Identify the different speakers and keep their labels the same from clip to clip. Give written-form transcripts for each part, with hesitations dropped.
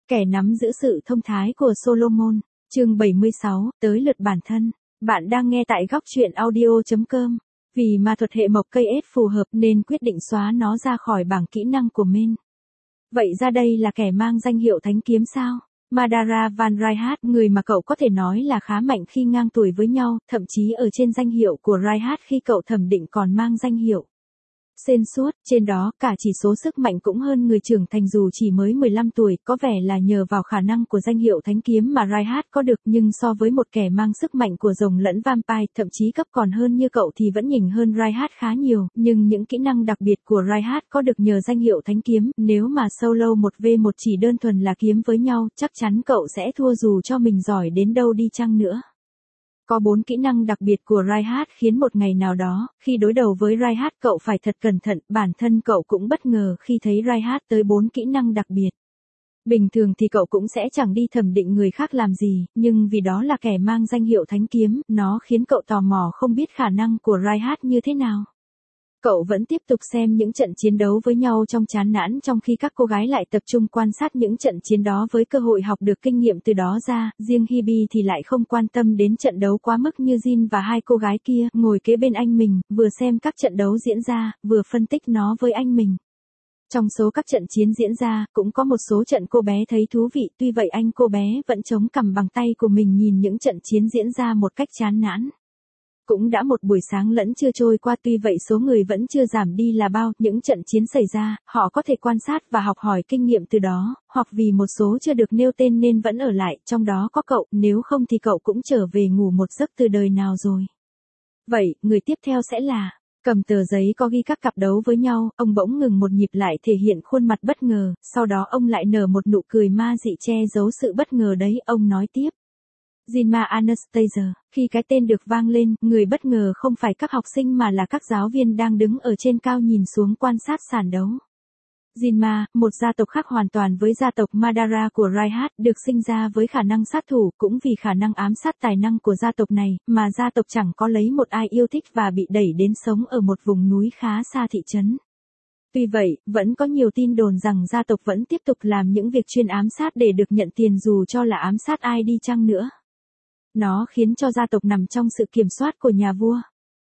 Speaker 1: Kẻ nắm giữ sự thông thái của Solomon, chương 76, tới lượt bản thân. Bạn đang nghe tại góc truyện audio.com. Vì ma thuật hệ mộc cây ết phù hợp nên quyết định xóa nó ra khỏi bảng kỹ năng của mình. Vậy ra đây là kẻ mang danh hiệu thánh kiếm sao? Madara Van Reinhardt, người mà cậu có thể nói là khá mạnh khi ngang tuổi với nhau, thậm chí ở trên danh hiệu của Reinhardt khi cậu thẩm định còn mang danh hiệu xuyên suốt, trên đó cả chỉ số sức mạnh cũng hơn người trưởng thành dù chỉ mới 15 tuổi, có vẻ là nhờ vào khả năng của danh hiệu thánh kiếm mà Reinhardt có được, nhưng so với một kẻ mang sức mạnh của rồng lẫn vampire, thậm chí cấp còn hơn như cậu thì vẫn nhỉnh hơn Reinhardt khá nhiều, nhưng những kỹ năng đặc biệt của Reinhardt có được nhờ danh hiệu thánh kiếm, nếu mà solo 1v1 chỉ đơn thuần là kiếm với nhau, chắc chắn cậu sẽ thua dù cho mình giỏi đến đâu đi chăng nữa. Có 4 kỹ năng đặc biệt của Reinhardt khiến một ngày nào đó, khi đối đầu với Reinhardt cậu phải thật cẩn thận, bản thân cậu cũng bất ngờ khi thấy Reinhardt tới 4 kỹ năng đặc biệt. Bình thường thì cậu cũng sẽ chẳng đi thẩm định người khác làm gì, nhưng vì đó là kẻ mang danh hiệu thánh kiếm, nó khiến cậu tò mò không biết khả năng của Reinhardt như thế nào. Cậu vẫn tiếp tục xem những trận chiến đấu với nhau trong chán nản, trong khi các cô gái lại tập trung quan sát những trận chiến đó với cơ hội học được kinh nghiệm từ đó ra, riêng Hebe thì lại không quan tâm đến trận đấu quá mức như Jin và hai cô gái kia, ngồi kế bên anh mình, vừa xem các trận đấu diễn ra, vừa phân tích nó với anh mình. Trong số các trận chiến diễn ra, cũng có một số trận cô bé thấy thú vị, tuy vậy cô bé vẫn chống cằm bằng tay của mình nhìn những trận chiến diễn ra một cách chán nản. Cũng đã một buổi sáng lẫn trưa trôi qua, tuy vậy số người vẫn chưa giảm đi là bao, những trận chiến xảy ra, họ có thể quan sát và học hỏi kinh nghiệm từ đó, hoặc vì một số chưa được nêu tên nên vẫn ở lại, trong đó có cậu, nếu không thì cậu cũng trở về ngủ một giấc từ đời nào rồi. Vậy, người tiếp theo sẽ là, cầm tờ giấy có ghi các cặp đấu với nhau, ông bỗng ngừng một nhịp lại thể hiện khuôn mặt bất ngờ, sau đó ông lại nở một nụ cười ma dị che giấu sự bất ngờ đấy, ông nói tiếp. Jinma Anastasia, khi cái tên được vang lên, người bất ngờ không phải các học sinh mà là các giáo viên đang đứng ở trên cao nhìn xuống quan sát sàn đấu. Jinma, một gia tộc khác hoàn toàn với gia tộc Madara của Reinhardt, được sinh ra với khả năng sát thủ, cũng vì khả năng ám sát tài năng của gia tộc này, mà gia tộc chẳng có lấy một ai yêu thích và bị đẩy đến sống ở một vùng núi khá xa thị trấn. Tuy vậy, vẫn có nhiều tin đồn rằng gia tộc vẫn tiếp tục làm những việc chuyên ám sát để được nhận tiền dù cho là ám sát ai đi chăng nữa. Nó khiến cho gia tộc nằm trong sự kiểm soát của nhà vua.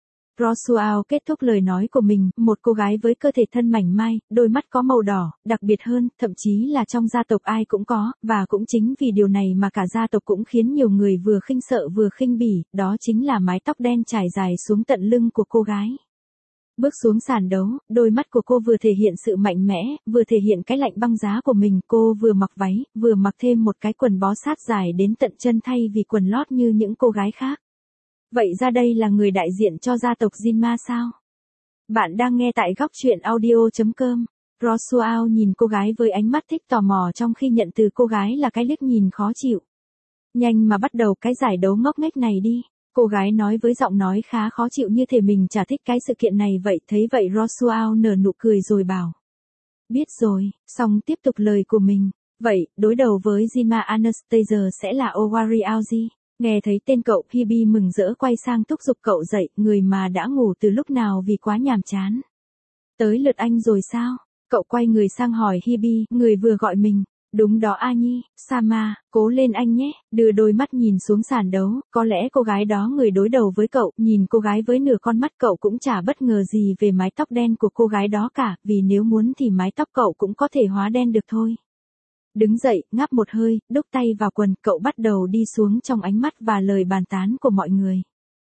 Speaker 1: Rosuao kết thúc lời nói của mình, một cô gái với cơ thể thân mảnh mai, đôi mắt có màu đỏ, đặc biệt hơn, thậm chí là trong gia tộc ai cũng có, và cũng chính vì điều này mà cả gia tộc cũng khiến nhiều người vừa khinh sợ vừa khinh bỉ, đó chính là mái tóc đen trải dài xuống tận lưng của cô gái. Bước xuống sàn đấu, đôi mắt của cô vừa thể hiện sự mạnh mẽ, vừa thể hiện cái lạnh băng giá của mình, cô vừa mặc váy, vừa mặc thêm một cái quần bó sát dài đến tận chân thay vì quần lót như những cô gái khác. Vậy ra đây là người đại diện cho gia tộc Jinma sao? Bạn đang nghe tại góc truyện audio.com. Rosuao nhìn cô gái với ánh mắt thích tò mò trong khi nhận từ cô gái là cái liếc nhìn khó chịu. Nhanh mà bắt đầu cái giải đấu ngốc nghếch này đi. Cô gái nói với giọng nói khá khó chịu như thể mình chả thích cái sự kiện này vậy. Thấy vậy Rosuao nở nụ cười rồi bảo. Biết rồi, xong tiếp tục lời của mình. Vậy, đối đầu với Jinma Anastasia sẽ là Owari Aoji. Nghe thấy tên cậu, Hebe mừng rỡ quay sang thúc giục cậu dậy, người mà đã ngủ từ lúc nào vì quá nhàm chán. Tới lượt anh rồi sao? Cậu quay người sang hỏi Hebe, người vừa gọi mình. Đúng đó Anhi, Sama, cố lên anh nhé, đưa đôi mắt nhìn xuống sàn đấu, có lẽ cô gái đó người đối đầu với cậu, nhìn cô gái với nửa con mắt cậu cũng chả bất ngờ gì về mái tóc đen của cô gái đó cả, vì nếu muốn thì mái tóc cậu cũng có thể hóa đen được thôi. Đứng dậy, ngáp một hơi, đúc tay vào quần, cậu bắt đầu đi xuống trong ánh mắt và lời bàn tán của mọi người.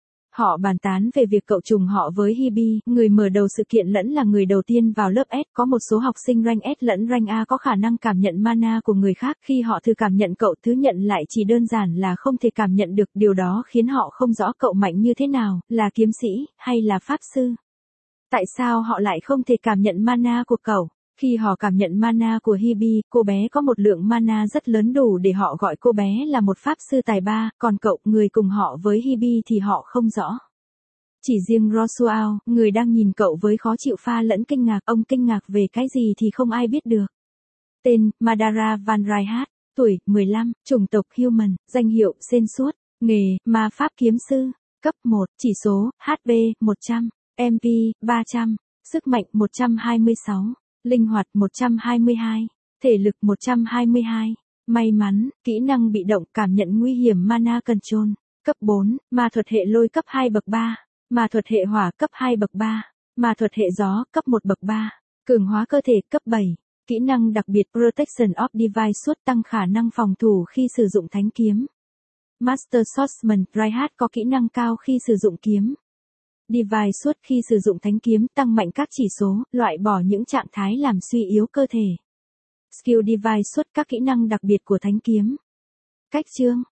Speaker 1: Họ bàn tán về việc cậu trùng họ với Hebe, người mở đầu sự kiện lẫn là người đầu tiên vào lớp S, có một số học sinh rank S lẫn rank A có khả năng cảm nhận mana của người khác, khi họ thử cảm nhận cậu thứ nhận lại chỉ đơn giản là không thể cảm nhận được, điều đó khiến họ không rõ cậu mạnh như thế nào, là kiếm sĩ, hay là pháp sư. Tại sao họ lại không thể cảm nhận mana của cậu? Khi họ cảm nhận mana của Hebe, cô bé có một lượng mana rất lớn đủ để họ gọi cô bé là một pháp sư tài ba, còn cậu, người cùng họ với Hebe thì họ không rõ. Chỉ riêng Rosuao, người đang nhìn cậu với khó chịu pha lẫn kinh ngạc, ông kinh ngạc về cái gì thì không ai biết được. Tên, Madara Van Reinhardt, tuổi, 15, chủng tộc Human, danh hiệu, xuyên suốt, nghề, ma pháp kiếm sư, cấp 1, chỉ số, HP, 100, MP, 300, sức mạnh, 126. Linh hoạt 122, thể lực 122, May mắn, kỹ năng bị động cảm nhận nguy hiểm Mana Control. Cấp 4, ma thuật hệ lôi cấp 2 bậc 3. Ma thuật hệ hỏa cấp 2 bậc 3. Ma thuật hệ gió cấp 1 bậc 3. Cường hóa cơ thể cấp 7. Kỹ năng đặc biệt Protection of Device suốt tăng khả năng phòng thủ khi sử dụng thánh kiếm. Master Swordsman Reinhardt có kỹ năng cao khi sử dụng kiếm. Device suốt khi sử dụng thánh kiếm tăng mạnh các chỉ số, loại bỏ những trạng thái làm suy yếu cơ thể. Skill Device suốt các kỹ năng đặc biệt của thánh kiếm. Cách chương